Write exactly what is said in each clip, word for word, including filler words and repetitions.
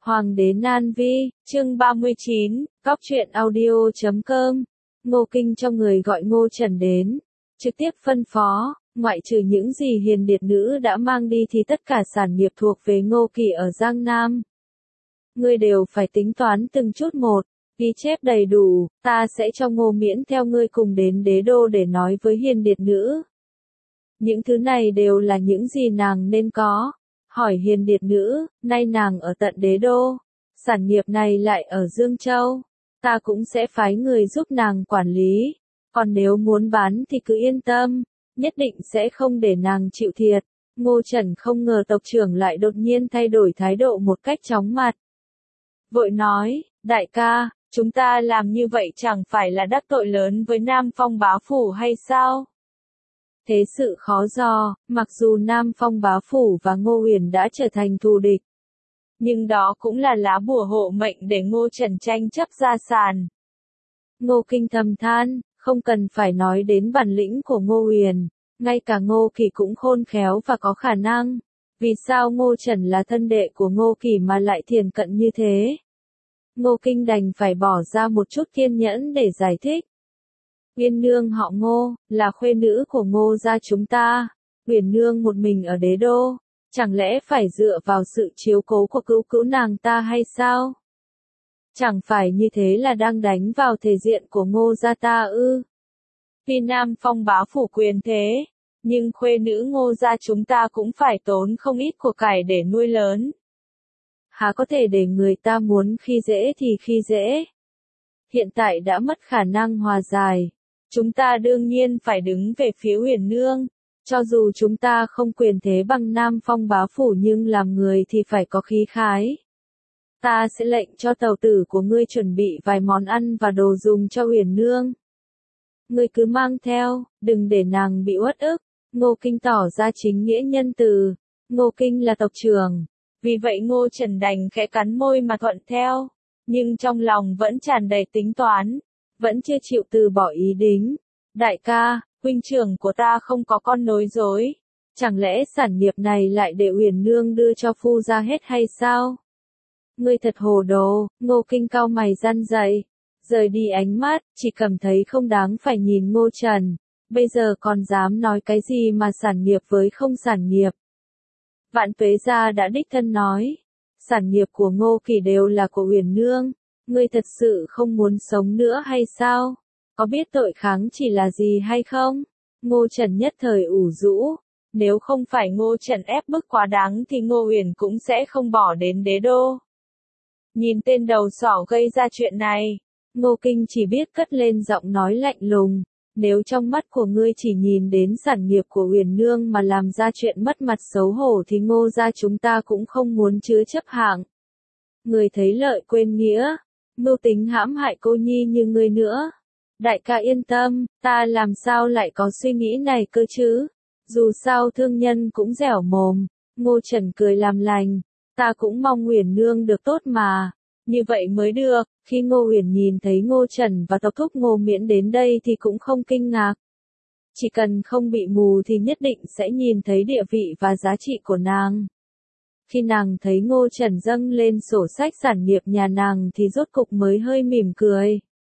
Hoàng đế Nan Vi, chương ba mươi chín, góc truyện audio chấm com. Ngô Kinh cho người gọi Ngô Trần đến, trực tiếp phân phó, ngoại trừ những gì hiền điệt nữ đã mang đi thì tất cả sản nghiệp thuộc về Ngô Kỳ ở Giang Nam. Ngươi đều phải tính toán từng chút một, ghi chép đầy đủ, ta sẽ cho Ngô Miễn theo ngươi cùng đến đế đô để nói với hiền điệt nữ. Những thứ này đều là những gì nàng nên có. Hỏi hiền điệt nữ, nay nàng ở tận đế đô, sản nghiệp này lại ở Dương Châu, ta cũng sẽ phái người giúp nàng quản lý, còn nếu muốn bán thì cứ yên tâm, nhất định sẽ không để nàng chịu thiệt. Ngô Trần không ngờ tộc trưởng lại đột nhiên thay đổi thái độ một cách chóng mặt. Vội nói, đại ca, chúng ta làm như vậy chẳng phải là đắc tội lớn với Nam Phong bá phủ hay sao? Thế sự khó dò, mặc dù Nam Phong bá phủ và Ngô Huyền đã trở thành thù địch, nhưng đó cũng là lá bùa hộ mệnh để Ngô Trần tranh chấp gia sản. Ngô Kinh thầm than, không cần phải nói đến bản lĩnh của Ngô Huyền, ngay cả Ngô Kỳ cũng khôn khéo và có khả năng. Vì sao Ngô Trần là thân đệ của Ngô Kỳ mà lại thiền cận như thế? Ngô Kinh đành phải bỏ ra một chút kiên nhẫn để giải thích. Uyên nương họ Ngô, là khuê nữ của Ngô gia chúng ta. Uyên nương một mình ở đế đô, chẳng lẽ phải dựa vào sự chiếu cố của cữu cữu nàng ta hay sao? Chẳng phải như thế là đang đánh vào thể diện của Ngô gia ta ư? Tuy Nam Phong bá phủ quyền thế, nhưng khuê nữ Ngô gia chúng ta cũng phải tốn không ít của cải để nuôi lớn. Há có thể để người ta muốn khi dễ thì khi dễ? Hiện tại đã mất khả năng hòa giải. Chúng ta đương nhiên phải đứng về phía Huyền nương, cho dù chúng ta không quyền thế bằng Nam Phong bá phủ nhưng làm người thì phải có khí khái. Ta sẽ lệnh cho tàu tử của ngươi chuẩn bị vài món ăn và đồ dùng cho Huyền nương. Ngươi cứ mang theo, đừng để nàng bị uất ức. Ngô Kinh tỏ ra chính nghĩa nhân từ. Ngô Kinh là tộc trưởng, vì vậy Ngô Trần đành khẽ cắn môi mà thuận theo, nhưng trong lòng vẫn tràn đầy tính toán. Vẫn chưa chịu từ bỏ ý định. Đại ca, huynh trưởng của ta không có con nối dối. Chẳng lẽ sản nghiệp này lại để Huyền nương đưa cho phu ra hết hay sao? Ngươi thật hồ đồ, Ngô Kinh cau mày răn dậy. Rời đi ánh mắt, chỉ cảm thấy không đáng phải nhìn Ngô Trần. Bây giờ còn dám nói cái gì mà sản nghiệp với không sản nghiệp. Vạn Tuế gia đã đích thân nói. Sản nghiệp của Ngô Kỳ đều là của Huyền nương. Ngươi thật sự không muốn sống nữa hay sao? Có biết tội kháng chỉ là gì hay không? Ngô Trần nhất thời ủ rũ. Nếu không phải Ngô Trần ép bức quá đáng thì Ngô Huyền cũng sẽ không bỏ đến đế đô. Nhìn tên đầu sỏ gây ra chuyện này, Ngô Kinh chỉ biết cất lên giọng nói lạnh lùng. Nếu trong mắt của ngươi chỉ nhìn đến sản nghiệp của Huyền nương mà làm ra chuyện mất mặt xấu hổ thì Ngô gia chúng ta cũng không muốn chứa chấp hạng. Người thấy lợi quên nghĩa. Mưu tính hãm hại cô nhi như ngươi nữa. Đại ca yên tâm, ta làm sao lại có suy nghĩ này cơ chứ? Dù sao thương nhân cũng dẻo mồm. Ngô Trần cười làm lành. Ta cũng mong Huyền nương được tốt mà. Như vậy mới được. Khi Ngô Huyền nhìn thấy Ngô Trần và tộc thúc Ngô Miễn đến đây thì cũng không kinh ngạc. Chỉ cần không bị mù thì nhất định sẽ nhìn thấy địa vị và giá trị của nàng. Khi nàng thấy Ngô Trần dâng lên sổ sách sản nghiệp nhà nàng thì rốt cục mới hơi mỉm cười.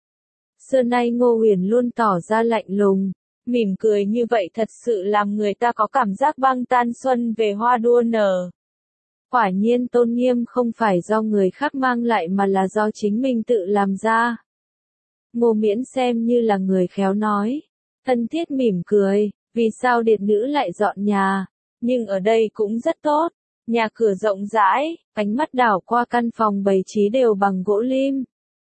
Xưa nay Ngô Huyền luôn tỏ ra lạnh lùng, mỉm cười như vậy thật sự làm người ta có cảm giác băng tan xuân về hoa đua nở. Quả nhiên tôn nghiêm không phải do người khác mang lại mà là do chính mình tự làm ra. Ngô Miễn xem như là người khéo nói, thân thiết mỉm cười, vì sao điệt nữ lại dọn nhà, nhưng ở đây cũng rất tốt. Nhà cửa rộng rãi, ánh mắt đảo qua căn phòng bày trí đều bằng gỗ lim.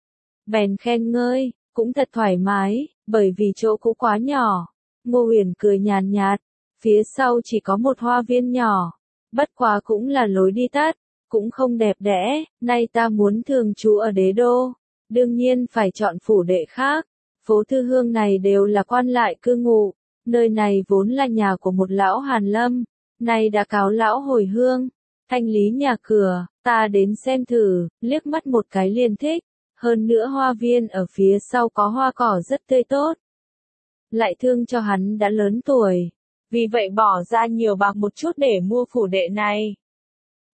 Bèn khen ngơi, cũng thật thoải mái, bởi vì chỗ cũ quá nhỏ. Ngô Huyền cười nhàn nhạt, phía sau chỉ có một hoa viên nhỏ. Bất quá cũng là lối đi tắt, cũng không đẹp đẽ, nay ta muốn thường trú ở đế đô. Đương nhiên phải chọn phủ đệ khác. Phố Thư Hương này đều là quan lại cư ngụ, nơi này vốn là nhà của một lão Hàn Lâm. Nay đã cáo lão hồi hương, thanh lý nhà cửa, ta đến xem thử, liếc mắt một cái liền thích. Hơn nữa hoa viên ở phía sau có hoa cỏ rất tươi tốt. Lại thương cho hắn đã lớn tuổi, vì vậy bỏ ra nhiều bạc một chút để mua phủ đệ này.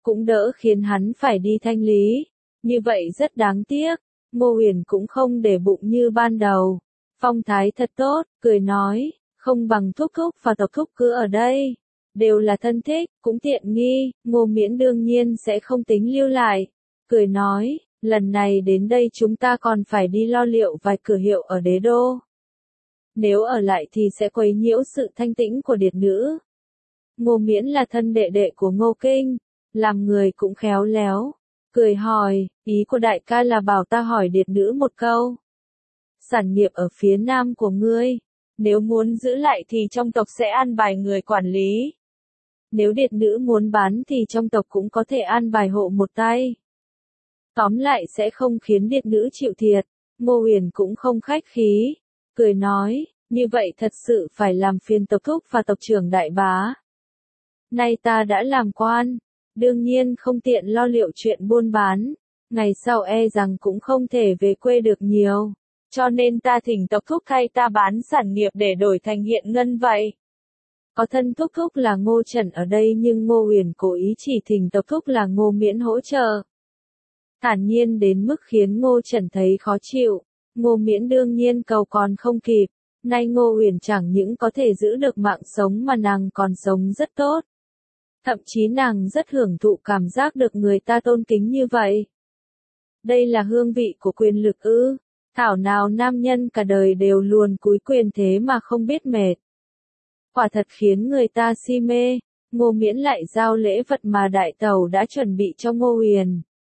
cũng đỡ khiến hắn phải đi thanh lý. Như vậy rất đáng tiếc, Ngô Huyền cũng không để bụng như ban đầu. Phong thái thật tốt, cười nói, không bằng thúc thúc và tộc thúc cứ ở đây. Đều là thân thích, cũng tiện nghi, Ngô Miễn đương nhiên sẽ không tính lưu lại. Cười nói, lần này đến đây chúng ta còn phải đi lo liệu vài cửa hiệu ở đế đô. Nếu ở lại thì sẽ quấy nhiễu sự thanh tĩnh của điệt nữ. Ngô Miễn là thân đệ đệ của Ngô Kinh, làm người cũng khéo léo. Cười hỏi, ý của đại ca là bảo ta hỏi điệt nữ một câu. Sản nghiệp ở phía nam của ngươi, nếu muốn giữ lại thì trong tộc sẽ an bài người quản lý. Nếu điệt nữ muốn bán thì trong tộc cũng có thể an bài hộ một tay. Tóm lại sẽ không khiến điệt nữ chịu thiệt. Ngô Huyền cũng không khách khí, cười nói, như vậy thật sự phải làm phiền tộc thúc và tộc trưởng đại bá. Nay ta đã làm quan, đương nhiên không tiện lo liệu chuyện buôn bán, ngày sau e rằng cũng không thể về quê được nhiều, cho nên ta thỉnh tộc thúc thay ta bán sản nghiệp để đổi thành hiện ngân vậy. Có thân thúc thúc là Ngô Trần ở đây nhưng Ngô Huyền cố ý chỉ thỉnh tộc thúc là Ngô Miễn hỗ trợ. Thản nhiên đến mức khiến Ngô Trần thấy khó chịu, Ngô Miễn đương nhiên cầu còn không kịp, nay Ngô Huyền chẳng những có thể giữ được mạng sống mà nàng còn sống rất tốt. Thậm chí nàng rất hưởng thụ cảm giác được người ta tôn kính như vậy. Đây là hương vị của quyền lực ư, thảo nào nam nhân cả đời đều luồn cúi quyền thế mà không biết mệt. Quả thật khiến người ta si mê, Ngô Miễn lại giao lễ vật mà đại tẩu đã chuẩn bị cho Ngô Huyền.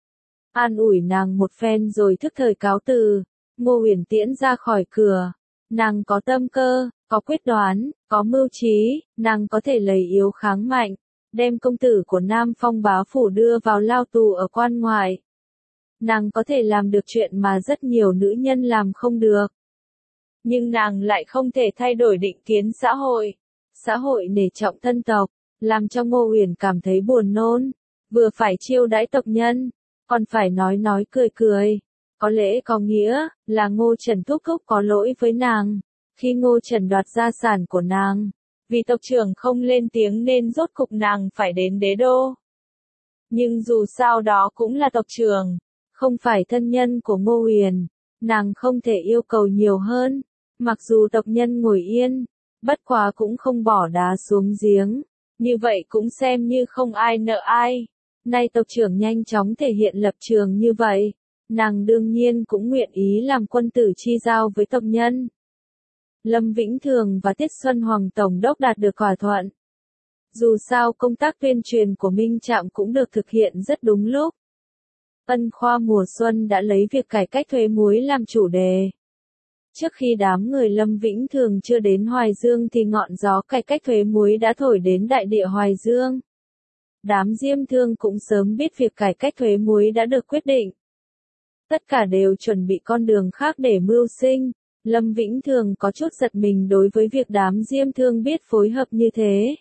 An ủi nàng một phen rồi thức thời cáo từ, Ngô Huyền tiễn ra khỏi cửa. Nàng có tâm cơ, có quyết đoán, có mưu trí, nàng có thể lấy yếu kháng mạnh, đem công tử của Nam Phong bá phủ đưa vào lao tù ở quan ngoại. Nàng có thể làm được chuyện mà rất nhiều nữ nhân làm không được. Nhưng nàng lại không thể thay đổi định kiến xã hội. Xã hội nể trọng thân tộc, làm cho Ngô Huyền cảm thấy buồn nôn, vừa phải chiêu đãi tộc nhân, còn phải nói nói cười cười. Có lẽ có nghĩa là Ngô Trần thúc thúc có lỗi với nàng, khi Ngô Trần đoạt gia sản của nàng, vì tộc trưởng không lên tiếng nên rốt cục nàng phải đến đế đô. Nhưng dù sao đó cũng là tộc trưởng, không phải thân nhân của Ngô Huyền, nàng không thể yêu cầu nhiều hơn, mặc dù tộc nhân ngồi yên, bất quá cũng không bỏ đá xuống giếng, như vậy cũng xem như không ai nợ ai. Nay tộc trưởng nhanh chóng thể hiện lập trường như vậy, nàng đương nhiên cũng nguyện ý làm quân tử chi giao với tộc nhân. Lâm Vĩnh Thường và Tiết Xuân Hoàng Tổng đốc đạt được thỏa thuận. Dù sao công tác tuyên truyền của Minh Trạm cũng được thực hiện rất đúng lúc. Ân khoa mùa xuân đã lấy việc cải cách thuế muối làm chủ đề. Trước khi đám người Lâm Vĩnh Thường chưa đến Hoài Dương thì ngọn gió cải cách thuế muối đã thổi đến đại địa Hoài Dương. Đám Diêm Thương cũng sớm biết việc cải cách thuế muối đã được quyết định. Tất cả đều chuẩn bị con đường khác để mưu sinh. Lâm Vĩnh Thường có chút giật mình đối với việc đám Diêm Thương biết phối hợp như thế.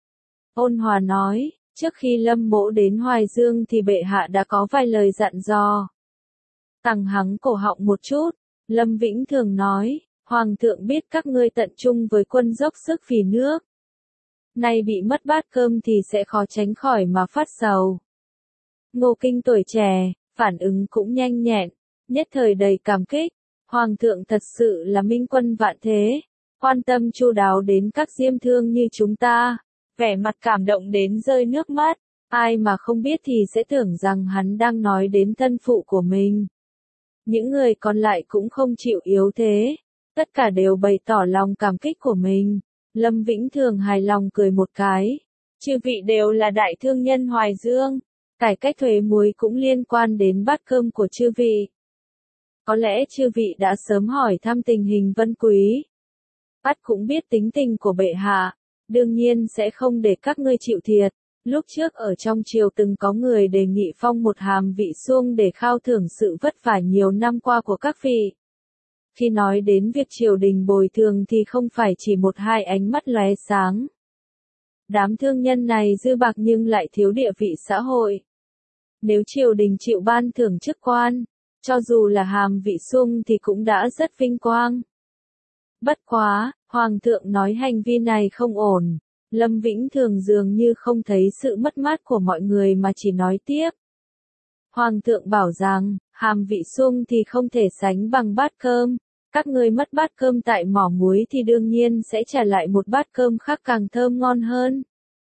Ôn Hòa nói, trước khi Lâm Mỗ đến Hoài Dương thì bệ hạ đã có vài lời dặn dò. Tằng hắng cổ họng một chút, Lâm Vĩnh Thường nói, Hoàng thượng biết các ngươi tận trung với quân dốc sức vì nước. Nay bị mất bát cơm thì sẽ khó tránh khỏi mà phát sầu. Ngô Kinh tuổi trẻ, phản ứng cũng nhanh nhẹn, nhất thời đầy cảm kích. Hoàng thượng thật sự là minh quân vạn thế, quan tâm chu đáo đến các Diêm Thương như chúng ta, vẻ mặt cảm động đến rơi nước mắt, ai mà không biết thì sẽ tưởng rằng hắn đang nói đến thân phụ của mình. Những người còn lại cũng không chịu yếu thế, tất cả đều bày tỏ lòng cảm kích của mình. Lâm Vĩnh Thường hài lòng cười một cái, chư vị đều là đại thương nhân Hoài Dương, cải cách thuế muối cũng liên quan đến bát cơm của chư vị. Có lẽ chư vị đã sớm hỏi thăm tình hình Vân Quý. Ắt cũng biết tính tình của bệ hạ, đương nhiên sẽ không để các ngươi chịu thiệt. Lúc trước ở trong triều từng có người đề nghị phong một hàm vị xuông để khao thưởng sự vất vả nhiều năm qua của các vị. Khi nói đến việc triều đình bồi thường thì không phải chỉ một hai ánh mắt lóe sáng. Đám thương nhân này dư bạc nhưng lại thiếu địa vị xã hội. Nếu triều đình chịu ban thưởng chức quan, cho dù là hàm vị xuông thì cũng đã rất vinh quang. Bất quá, Hoàng thượng nói hành vi này không ổn, Lâm Vĩnh Thường dường như không thấy sự mất mát của mọi người mà chỉ nói tiếp. Hoàng thượng bảo rằng, hàm vị sung thì không thể sánh bằng bát cơm. Các ngươi mất bát cơm tại mỏ muối thì đương nhiên sẽ trả lại một bát cơm khác càng thơm ngon hơn.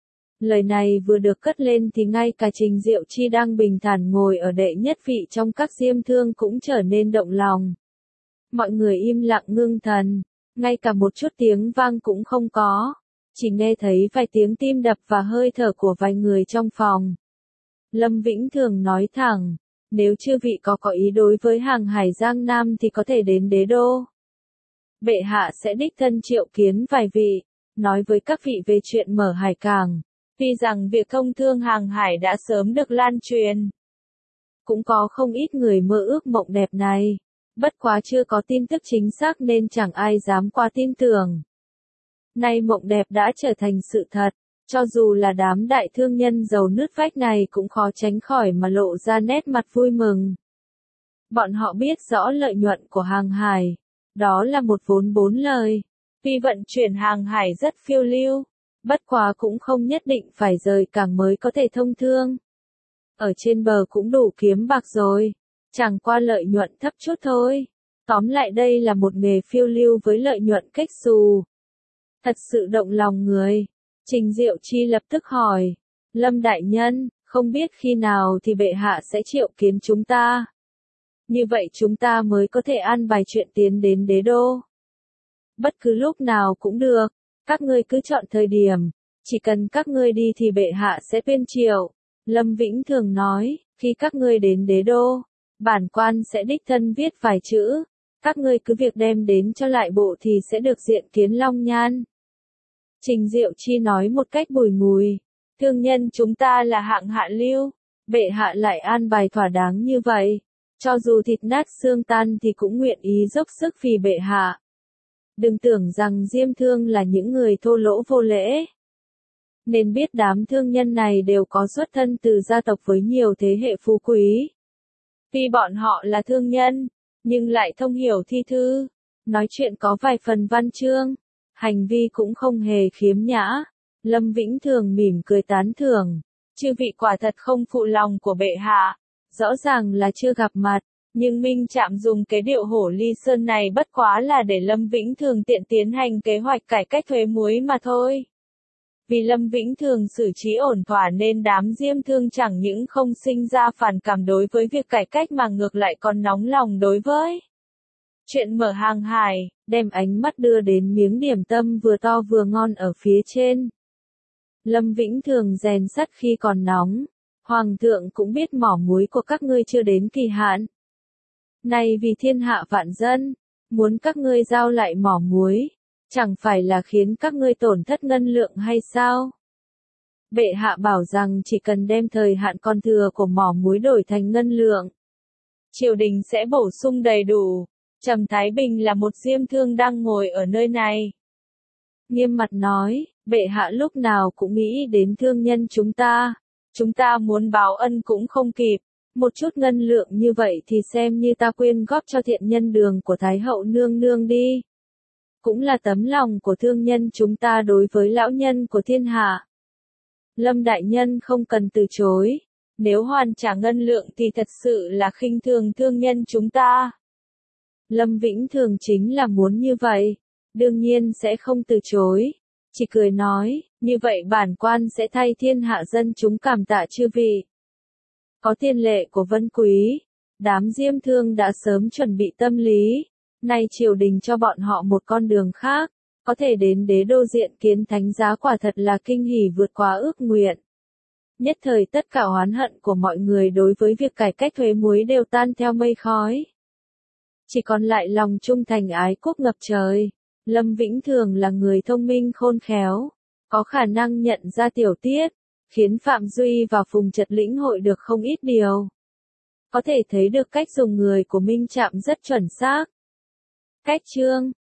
Lời này vừa được cất lên thì ngay cả Trình Diệu Chi đang bình thản ngồi ở đệ nhất vị trong các diêm thương cũng trở nên động lòng. Mọi người im lặng ngưng thần, ngay cả một chút tiếng vang cũng không có, chỉ nghe thấy vài tiếng tim đập và hơi thở của vài người trong phòng. Lâm Vĩnh Thường nói thẳng, nếu chư vị có có ý đối với hàng hải Giang Nam thì có thể đến đế đô. Bệ hạ sẽ đích thân triệu kiến vài vị, nói với các vị về chuyện mở hải cảng. Vì rằng việc thông thương hàng hải đã sớm được lan truyền. Cũng có không ít người mơ ước mộng đẹp này, bất quá chưa có tin tức chính xác nên chẳng ai dám qua tin tưởng. Nay mộng đẹp đã trở thành sự thật, cho dù là đám đại thương nhân giàu nứt vách này cũng khó tránh khỏi mà lộ ra nét mặt vui mừng. Bọn họ biết rõ lợi nhuận của hàng hải, đó là một vốn bốn lời, vì vận chuyển hàng hải rất phiêu lưu. Bất quá cũng không nhất định phải rời cảng mới có thể thông thương. Ở trên bờ cũng đủ kiếm bạc rồi, chẳng qua lợi nhuận thấp chút thôi. Tóm lại đây là một nghề phiêu lưu với lợi nhuận cách xù. Thật sự động lòng người. Trình Diệu Chi lập tức hỏi, Lâm đại nhân, không biết khi nào thì bệ hạ sẽ triệu kiến chúng ta. Như vậy chúng ta mới có thể an bài chuyện tiến đến đế đô. Bất cứ lúc nào cũng được. Các ngươi cứ chọn thời điểm, chỉ cần các ngươi đi thì bệ hạ sẽ tuyên triệu. Lâm Vĩnh Thường nói, khi các ngươi đến đế đô, bản quan sẽ đích thân viết vài chữ, các ngươi cứ việc đem đến cho lại bộ thì sẽ được diện kiến Long Nhan. Trình Diệu Chi nói một cách bùi ngùi, thương nhân chúng ta là hạng hạ lưu, bệ hạ lại an bài thỏa đáng như vậy, cho dù thịt nát xương tan thì cũng nguyện ý dốc sức vì bệ hạ. Đừng tưởng rằng diêm thương là những người thô lỗ vô lễ. Nên biết đám thương nhân này đều có xuất thân từ gia tộc với nhiều thế hệ phú quý. Vì bọn họ là thương nhân, nhưng lại thông hiểu thi thư, nói chuyện có vài phần văn chương, hành vi cũng không hề khiếm nhã. Lâm Vĩnh Thường mỉm cười tán thưởng, chư vị quả thật không phụ lòng của bệ hạ, rõ ràng là chưa gặp mặt. Nhưng Minh Trạm dùng cái điệu hổ ly sơn này bất quá là để Lâm Vĩnh Thường tiện tiến hành kế hoạch cải cách thuế muối mà thôi. Vì Lâm Vĩnh Thường xử trí ổn thỏa nên đám diêm thương chẳng những không sinh ra phản cảm đối với việc cải cách mà ngược lại còn nóng lòng đối với chuyện mở hàng hải, đem ánh mắt đưa đến miếng điểm tâm vừa to vừa ngon ở phía trên. Lâm Vĩnh Thường rèn sắt khi còn nóng, Hoàng thượng cũng biết mỏ muối của các ngươi chưa đến kỳ hạn. Này vì thiên hạ vạn dân, muốn các ngươi giao lại mỏ muối, chẳng phải là khiến các ngươi tổn thất ngân lượng hay sao? Bệ hạ bảo rằng chỉ cần đem thời hạn còn thừa của mỏ muối đổi thành ngân lượng, triều đình sẽ bổ sung đầy đủ. Trầm Thái Bình là một diêm thương đang ngồi ở nơi này. Nghiêm mặt nói, bệ hạ lúc nào cũng nghĩ đến thương nhân chúng ta, chúng ta muốn báo ân cũng không kịp. Một chút ngân lượng như vậy thì xem như ta quyên góp cho thiện nhân đường của Thái hậu nương nương đi. Cũng là tấm lòng của thương nhân chúng ta đối với lão nhân của thiên hạ. Lâm đại nhân không cần từ chối, nếu hoàn trả ngân lượng thì thật sự là khinh thường thương nhân chúng ta. Lâm Vĩnh Thường chính là muốn như vậy, đương nhiên sẽ không từ chối, chỉ cười nói, như vậy bản quan sẽ thay thiên hạ dân chúng cảm tạ chư vị. Có tiền lệ của Vân Quý, đám diêm thương đã sớm chuẩn bị tâm lý, nay triều đình cho bọn họ một con đường khác, có thể đến đế đô diện kiến thánh giá quả thật là kinh hỉ vượt quá ước nguyện. Nhất thời tất cả oán hận của mọi người đối với việc cải cách thuế muối đều tan theo mây khói. Chỉ còn lại lòng trung thành ái quốc ngập trời. Lâm Vĩnh Thường là người thông minh khôn khéo, có khả năng nhận ra tiểu tiết, khiến Phạm Duy và Phùng Trật lĩnh hội được không ít điều. Có thể thấy được cách dùng người của Minh Trạm rất chuẩn xác. Cách chương